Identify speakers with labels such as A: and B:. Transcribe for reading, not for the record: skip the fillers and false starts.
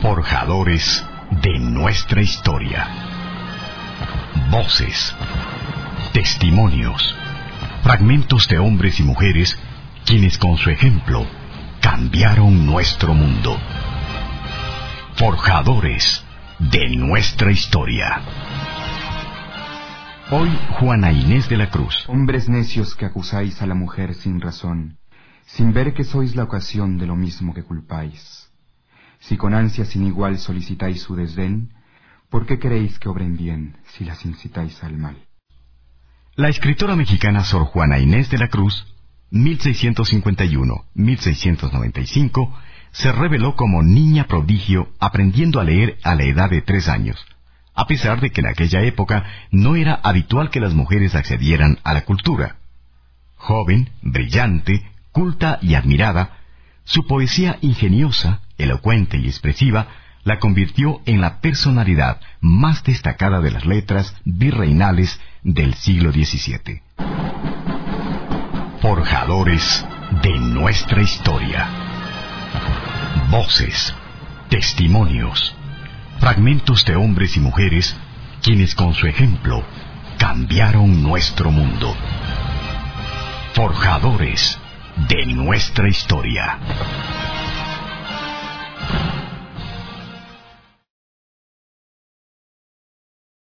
A: Forjadores de nuestra historia. Voces, testimonios, fragmentos de hombres y mujeres quienes con su ejemplo cambiaron nuestro mundo. Forjadores de nuestra historia. Hoy, Juana Inés de la Cruz.
B: Hombres necios que acusáis a la mujer sin razón, sin ver que sois la ocasión de lo mismo que culpáis. Si con ansia sin igual solicitáis su desdén, ¿por qué queréis que obren bien si las incitáis al mal?
A: La escritora mexicana Sor Juana Inés de la Cruz, 1651-1695, se reveló como niña prodigio aprendiendo a leer a la edad de 3 años, a pesar de que en aquella época no era habitual que las mujeres accedieran a la cultura. Joven, brillante, culta y admirada, su poesía ingeniosa, elocuente y expresiva la convirtió en la personalidad más destacada de las letras virreinales del siglo XVII. Forjadores de nuestra historia. Voces, testimonios, fragmentos de hombres y mujeres quienes con su ejemplo cambiaron nuestro mundo. Forjadores de nuestra historia.